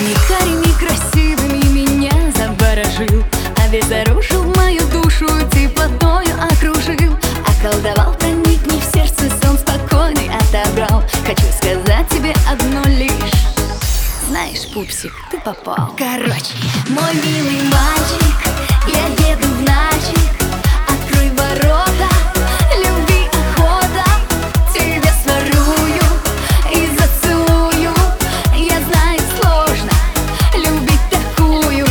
глазами карими красивыми меня заворожил, а весь зарушил мою душу, теплотою окружил. Околдовал, проникни в сердце, сон спокойный отобрал. Хочу сказать тебе одно лишь: знаешь, пупсик, ты попал. Короче, мой милый мальчик, я еду в Нальчик. Открой ворота, любви охота. Тебе сворую и зацелую. Я знаю, сложно любить такую.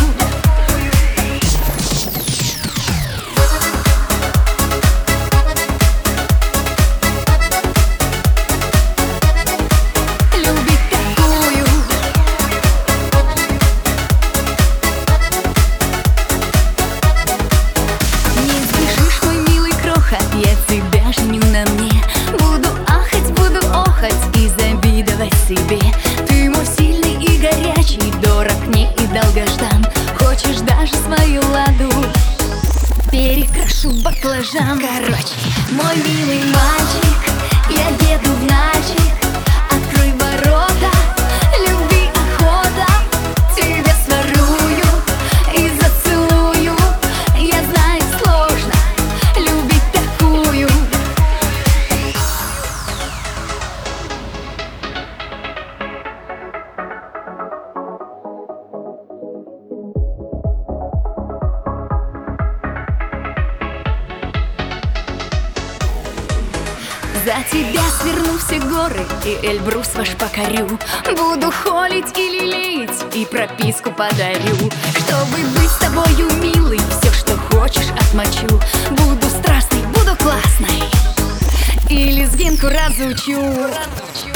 Любить такую. Не сбежишь, мой милый крохот, я тебя женю на мне. Буду ахать, буду охать и завидовать себе. Ты мой сильный и горячий, дорог мне и долгождан. Хочешь даже свою ладу перекрашу в баклажан. Короче, мой милый мальчик, я еду в Нальчик. Открой ворота, любви охота. Тебя сворую и зацелую. Я знаю, сложно любить такую. За тебя сверну все горы и Эльбрус ваш покорю. Буду холить и лелеять и прописку подарю. Чтобы быть с тобою, милый, все, что хочешь, отмочу. Буду страстной, буду классной и лезгинку разучу.